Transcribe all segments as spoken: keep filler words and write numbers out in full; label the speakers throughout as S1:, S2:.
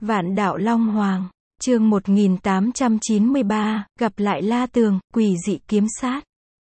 S1: Vạn Đạo Long Hoàng, chương một nghìn tám trăm chín mươi ba, gặp lại La Tường, quỷ dị kiếm sát.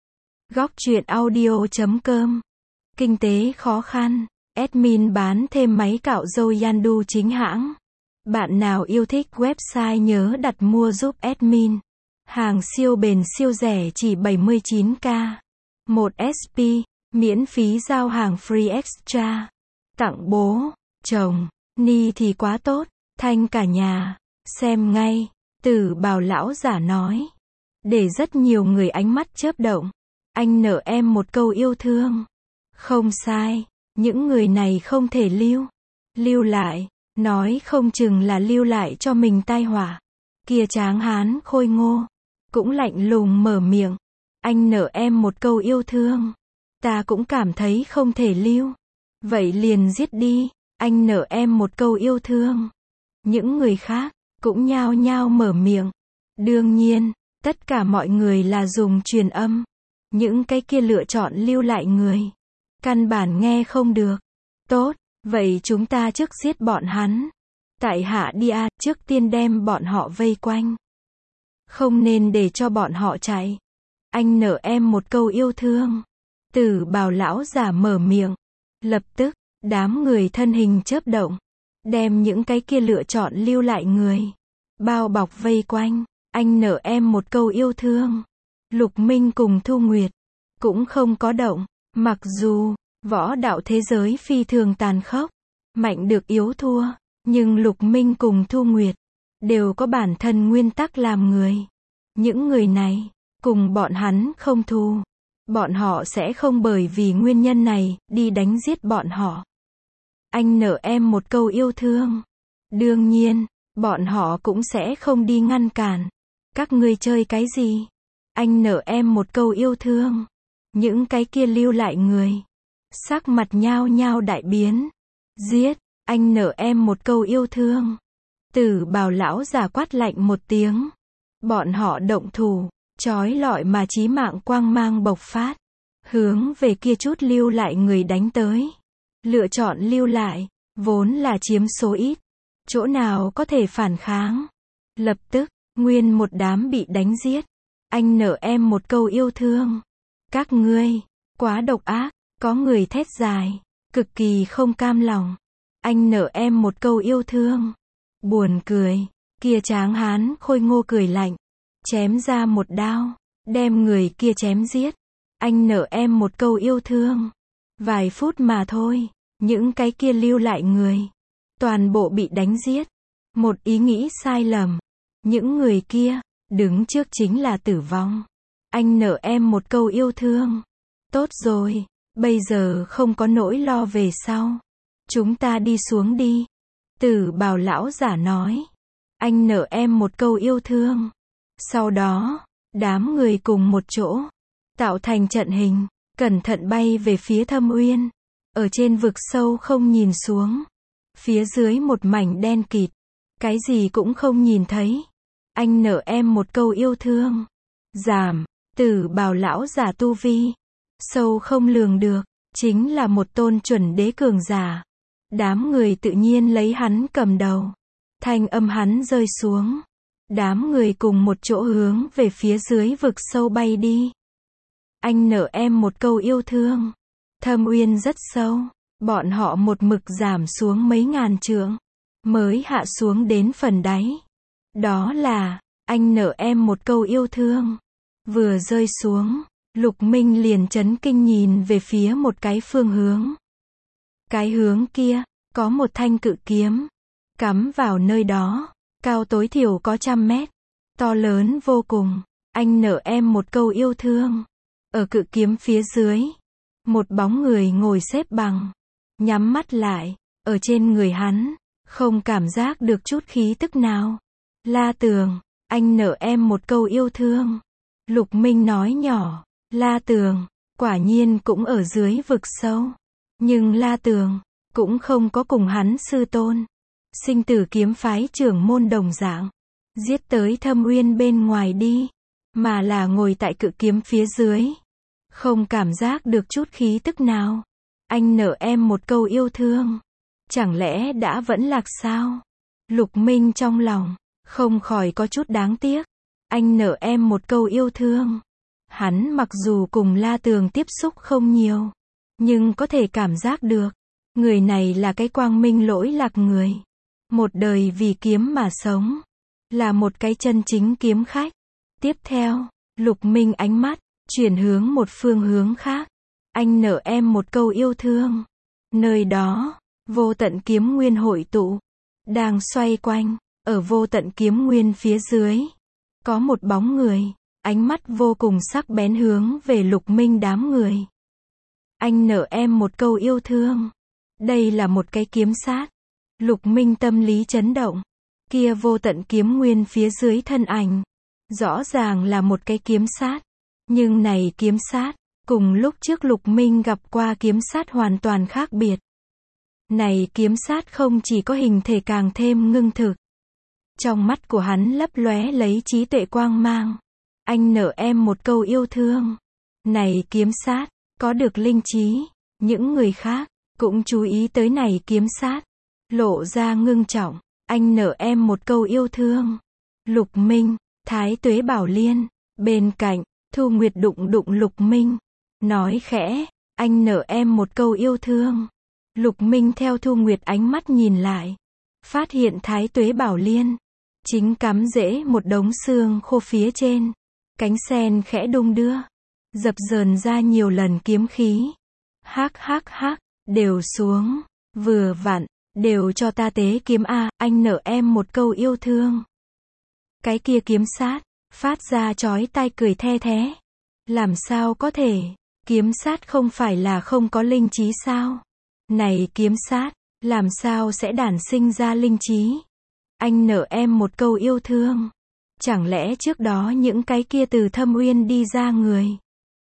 S1: Góc truyện audio chấm com. Kinh tế khó khăn, admin bán thêm máy cạo râu Yandu chính hãng. Bạn nào yêu thích website nhớ đặt mua giúp admin. Hàng siêu bền siêu rẻ chỉ bảy mươi chín k. một ét pê, miễn phí giao hàng free extra. Tặng bố, chồng, ni thì quá tốt, thanh cả nhà. Xem ngay, Tử Bào lão giả nói. Để rất nhiều người ánh mắt chớp động. Anh nợ em một câu yêu thương. Không sai, những người này không thể lưu. Lưu lại, nói không chừng là lưu lại cho mình tai họa. Kia tráng hán khôi ngô, cũng lạnh lùng mở miệng. Anh nợ em một câu yêu thương. Ta cũng cảm thấy không thể lưu. Vậy liền giết đi, anh nợ em một câu yêu thương. Những người khác cũng nhao nhao mở miệng. Đương nhiên, tất cả mọi người là dùng truyền âm. Những cái kia lựa chọn lưu lại người. Căn bản nghe không được. Tốt, vậy chúng ta trước giết bọn hắn. Tại hạ đi à, trước tiên đem bọn họ vây quanh. Không nên để cho bọn họ chạy. Anh nợ em một câu yêu thương. Tử Bào lão giả mở miệng. Lập tức, đám người thân hình chớp động. Đem những cái kia lựa chọn lưu lại người. Bao bọc vây quanh. Anh nợ em một câu yêu thương. Lục Minh cùng Thu Nguyệt. Cũng không có động. Mặc dù, võ đạo thế giới phi thường tàn khốc. Mạnh được yếu thua. Nhưng Lục Minh cùng Thu Nguyệt. Đều có bản thân nguyên tắc làm người. Những người này, cùng bọn hắn không thù. Bọn họ sẽ không bởi vì nguyên nhân này, đi đánh giết bọn họ. Anh nợ em một câu yêu thương. Đương nhiên, bọn họ cũng sẽ không đi ngăn cản. Các ngươi chơi cái gì? Anh nợ em một câu yêu thương. Những cái kia lưu lại người. Sắc mặt nhao nhao đại biến. Giết, anh nợ em một câu yêu thương. Tử Bào lão giả quát lạnh một tiếng. Bọn họ động thủ, chói lọi mà chí mạng quang mang bộc phát. Hướng về kia chút lưu lại người đánh tới. Lựa chọn lưu lại, vốn là chiếm số ít. Chỗ nào có thể phản kháng. Lập tức, nguyên một đám bị đánh giết. Anh nợ em một câu yêu thương. Các ngươi, quá độc ác, có người thét dài. Cực kỳ không cam lòng. Anh nợ em một câu yêu thương. Buồn cười, kia tráng hán khôi ngô cười lạnh. Chém ra một đao, đem người kia chém giết. Anh nợ em một câu yêu thương. Vài phút mà thôi, những cái kia lưu lại người. Toàn bộ bị đánh giết. Một ý nghĩ sai lầm. Những người kia, đứng trước chính là tử vong. Anh nợ em một câu yêu thương. Tốt rồi, bây giờ không có nỗi lo về sau. Chúng ta đi xuống đi. Tử Bào lão giả nói. Anh nợ em một câu yêu thương. Sau đó, đám người cùng một chỗ, tạo thành trận hình, cẩn thận bay về phía thâm uyên. Ở trên vực sâu không nhìn xuống. Phía dưới một mảnh đen kịt. Cái gì cũng không nhìn thấy. Anh nợ em một câu yêu thương. Giảm, Tử Bào lão giả tu vi. Sâu không lường được, chính là một tôn chuẩn đế cường giả. Đám người tự nhiên lấy hắn cầm đầu. Thanh âm hắn rơi xuống. Đám người cùng một chỗ hướng về phía dưới vực sâu bay đi. Anh nợ em một câu yêu thương. Thâm uyên rất sâu. Bọn họ một mực giảm xuống mấy ngàn trượng. Mới hạ xuống đến phần đáy. Đó là, anh nợ em một câu yêu thương. Vừa rơi xuống, Lục Minh liền chấn kinh nhìn về phía một cái phương hướng. Cái hướng kia, có một thanh cự kiếm. Cắm vào nơi đó. Cao tối thiểu có trăm mét. To lớn vô cùng. Anh nợ em một câu yêu thương. Ở cự kiếm phía dưới. Một bóng người ngồi xếp bằng. Nhắm mắt lại. Ở trên người hắn. Không cảm giác được chút khí tức nào. La Tường. Anh nợ em một câu yêu thương. Lục Minh nói nhỏ. La Tường. Quả nhiên cũng ở dưới vực sâu. Nhưng La Tường. Cũng không có cùng hắn sư tôn. Sinh tử kiếm phái trưởng môn đồng dạng. Giết tới thâm uyên bên ngoài đi. Mà là ngồi tại cự kiếm phía dưới. Không cảm giác được chút khí tức nào. Anh nợ em một câu yêu thương. Chẳng lẽ đã vẫn lạc sao? Lục Minh trong lòng, không khỏi có chút đáng tiếc. Anh nợ em một câu yêu thương. Hắn mặc dù cùng La Tường tiếp xúc không nhiều, nhưng có thể cảm giác được, người này là cái quang minh lỗi lạc người. Một đời vì kiếm mà sống. Là một cái chân chính kiếm khách. Tiếp theo, Lục Minh ánh mắt, chuyển hướng một phương hướng khác. Anh nợ em một câu yêu thương. Nơi đó, vô tận kiếm nguyên hội tụ. Đang xoay quanh, ở vô tận kiếm nguyên phía dưới. Có một bóng người, ánh mắt vô cùng sắc bén hướng về Lục Minh đám người. Anh nợ em một câu yêu thương. Đây là một cái kiếm sát. Lục Minh tâm lý chấn động. Kia vô tận kiếm nguyên phía dưới thân ảnh. Rõ ràng là một cái kiếm sát. Nhưng này kiếm sát, cùng lúc trước Lục Minh gặp qua kiếm sát hoàn toàn khác biệt. Này kiếm sát không chỉ có hình thể càng thêm ngưng thực. Trong mắt của hắn lấp lóe lấy trí tuệ quang mang. Anh nợ em một câu yêu thương. Này kiếm sát, có được linh trí. Những người khác, cũng chú ý tới này kiếm sát. Lộ ra ngưng trọng. Anh nợ em một câu yêu thương. Lục Minh, Thái Tuế Bảo Liên. Bên cạnh, Thu Nguyệt đụng đụng Lục Minh. Nói khẽ, anh nợ em một câu yêu thương. Lục Minh theo Thu Nguyệt ánh mắt nhìn lại. Phát hiện Thái Tuế Bảo Liên. Chính cắm rễ một đống xương khô phía trên. Cánh sen khẽ đung đưa. Dập dờn ra nhiều lần kiếm khí. Hắc hắc hắc, đều xuống. Vừa vặn, đều cho ta tế kiếm a, anh nợ em một câu yêu thương. Cái kia kiếm sát, phát ra chói tai cười the thé. Làm sao có thể, kiếm sát không phải là không có linh trí sao? Này kiếm sát, làm sao sẽ đản sinh ra linh trí? Anh nợ em một câu yêu thương. Chẳng lẽ trước đó những cái kia từ Thâm Uyên đi ra người,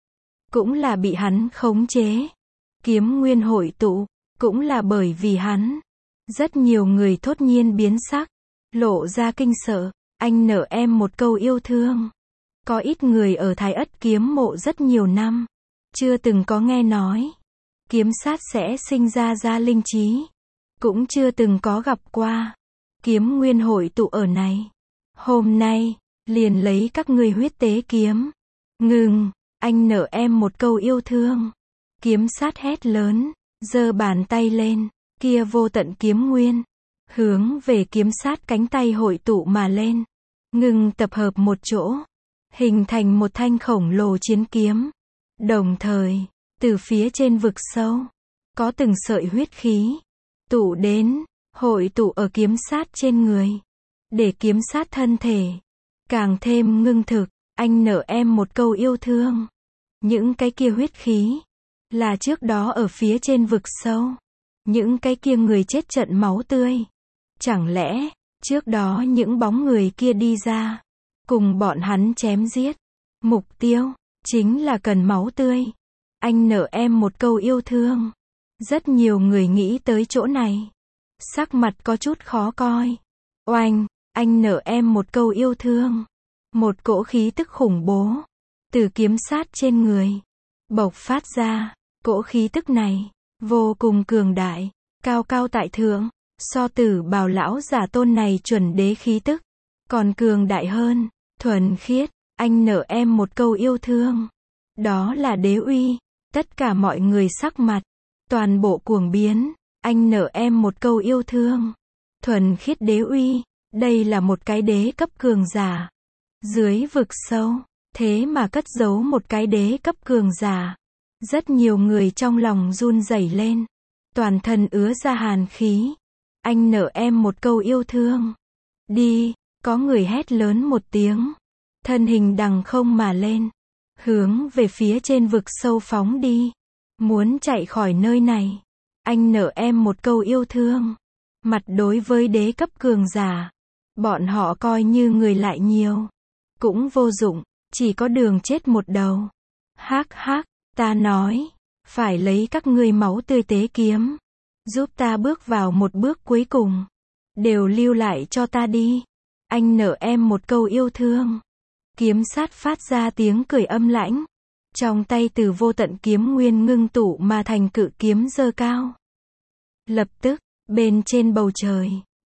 S1: cũng là bị hắn khống chế? Kiếm nguyên hội tụ, cũng là bởi vì hắn. Rất nhiều người thốt nhiên biến sắc, lộ ra kinh sợ. Anh nợ em một câu yêu thương. Có ít người ở Thái Ất kiếm mộ rất nhiều năm, chưa từng có nghe nói kiếm sát sẽ sinh ra ra linh trí, cũng chưa từng có gặp qua kiếm nguyên hội tụ ở này. Hôm nay, liền lấy các ngươi huyết tế kiếm. Ngừng, anh nợ em một câu yêu thương. Kiếm sát hét lớn, giơ bàn tay lên, kia vô tận kiếm nguyên, hướng về kiếm sát cánh tay hội tụ mà lên. Ngừng tập hợp một chỗ, hình thành một thanh khổng lồ chiến kiếm. Đồng thời, từ phía trên vực sâu, có từng sợi huyết khí tụ đến, hội tụ ở kiếm sát trên người, để kiếm sát thân thể càng thêm ngưng thực. Anh nợ em một câu yêu thương. Những cái kia huyết khí, là trước đó ở phía trên vực sâu, những cái kia người chết trận máu tươi. Chẳng lẽ, trước đó những bóng người kia đi ra, cùng bọn hắn chém giết. Mục tiêu, chính là cần máu tươi. Anh nợ em một câu yêu thương. Rất nhiều người nghĩ tới chỗ này. Sắc mặt có chút khó coi. Oanh, anh nợ em một câu yêu thương. Một cỗ khí tức khủng bố, từ kiếm sát trên người, bộc phát ra. Cỗ khí tức này, vô cùng cường đại, cao cao tại thượng. So Tử Bào lão giả tôn này chuẩn đế khí tức, còn cường đại hơn, thuần khiết. Anh nợ em một câu yêu thương. Đó là đế uy. Tất cả mọi người sắc mặt, toàn bộ cuồng biến. Anh nợ em một câu yêu thương. Thuần khiết đế uy. Đây là một cái đế cấp cường giả. Dưới vực sâu, thế mà cất giấu một cái đế cấp cường giả. Rất nhiều người trong lòng run rẩy lên. Toàn thân ứa ra hàn khí. Anh nợ em một câu yêu thương. Đi, có người hét lớn một tiếng. Thân hình đằng không mà lên. Hướng về phía trên vực sâu phóng đi. Muốn chạy khỏi nơi này. Anh nợ em một câu yêu thương. Mặt đối với đế cấp cường giả, bọn họ coi như người lại nhiều, cũng vô dụng, chỉ có đường chết một đầu. Hắc hắc, ta nói, phải lấy các ngươi máu tươi tế kiếm. Giúp ta bước vào một bước cuối cùng. Đều lưu lại cho ta đi. Anh nợ em một câu yêu thương. Kiếm sát phát ra tiếng cười âm lãnh. Trong tay từ vô tận kiếm nguyên ngưng tụ mà thành cự kiếm giơ cao. Lập tức, bên trên bầu trời,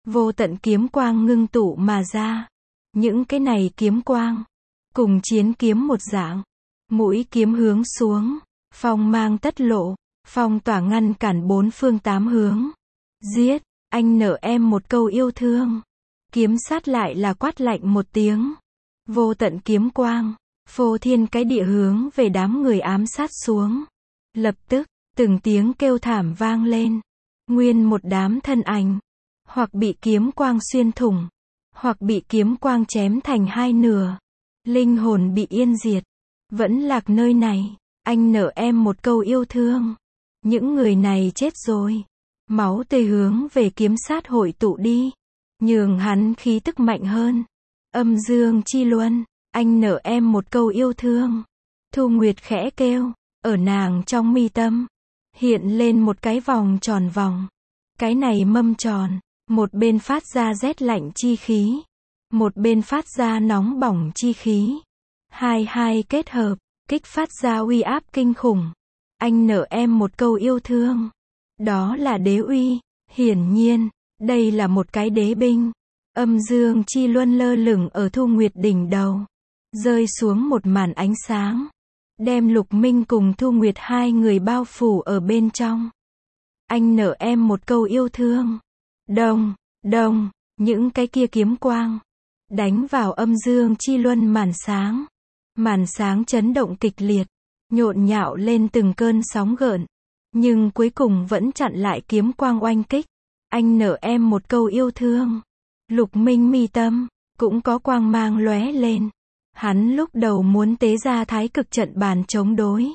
S1: Vô tận kiếm quang ngưng tụ mà ra. Những cái này kiếm quang, cùng chiến kiếm một dạng. Mũi kiếm hướng xuống, phong mang tất lộ, phong tỏa ngăn cản bốn phương tám hướng. Giết, anh nợ em một câu yêu thương. Kiếm sát lại là quát lạnh một tiếng. Vô tận kiếm quang, phô thiên cái địa hướng về đám người ám sát xuống. Lập tức, từng tiếng kêu thảm vang lên. Nguyên một đám thân ảnh, hoặc bị kiếm quang xuyên thủng, hoặc bị kiếm quang chém thành hai nửa. Linh hồn bị yên diệt. Vẫn lạc nơi này, anh nợ em một câu yêu thương. Những người này chết rồi. Máu tươi hướng về kiếm sát hội tụ đi. Nhường hắn khí tức mạnh hơn. Âm dương chi luân, anh nợ em một câu yêu thương. Thu Nguyệt khẽ kêu, ở nàng trong mi tâm. Hiện lên một cái vòng tròn vòng. Cái này mâm tròn, một bên phát ra rét lạnh chi khí. Một bên phát ra nóng bỏng chi khí. Hai hai kết hợp, kích phát ra uy áp kinh khủng. Anh nợ em một câu yêu thương. Đó là đế uy. Hiển nhiên, đây là một cái đế binh. Âm dương chi luân lơ lửng ở Thu Nguyệt đỉnh đầu. Rơi xuống một màn ánh sáng. Đem Lục Minh cùng Thu Nguyệt hai người bao phủ ở bên trong. Anh nợ em một câu yêu thương. Đồng, đồng, những cái kia kiếm quang. Đánh vào âm dương chi luân màn sáng. Màn sáng chấn động kịch liệt. Nhộn nhạo lên từng cơn sóng gợn. Nhưng cuối cùng vẫn chặn lại kiếm quang oanh kích. Anh nợ em một câu yêu thương. Lục Minh mi tâm, cũng có quang mang lóe lên. Hắn lúc đầu muốn tế ra thái cực trận bàn chống đối.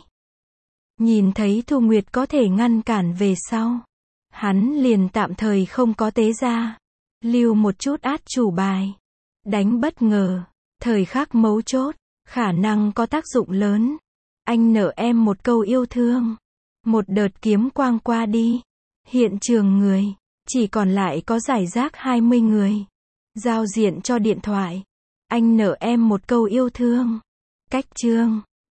S1: Nhìn thấy Thu Nguyệt có thể ngăn cản về sau. Hắn liền tạm thời không có tế ra. Lưu một chút át chủ bài. Đánh bất ngờ. Thời khắc mấu chốt. Khả năng có tác dụng lớn. Anh nợ em một câu yêu thương. Một đợt kiếm quang qua đi. Hiện trường người. Chỉ còn lại có rải rác hai mươi người. Giao diện cho điện thoại. Anh nợ em một câu yêu thương. Cách chương.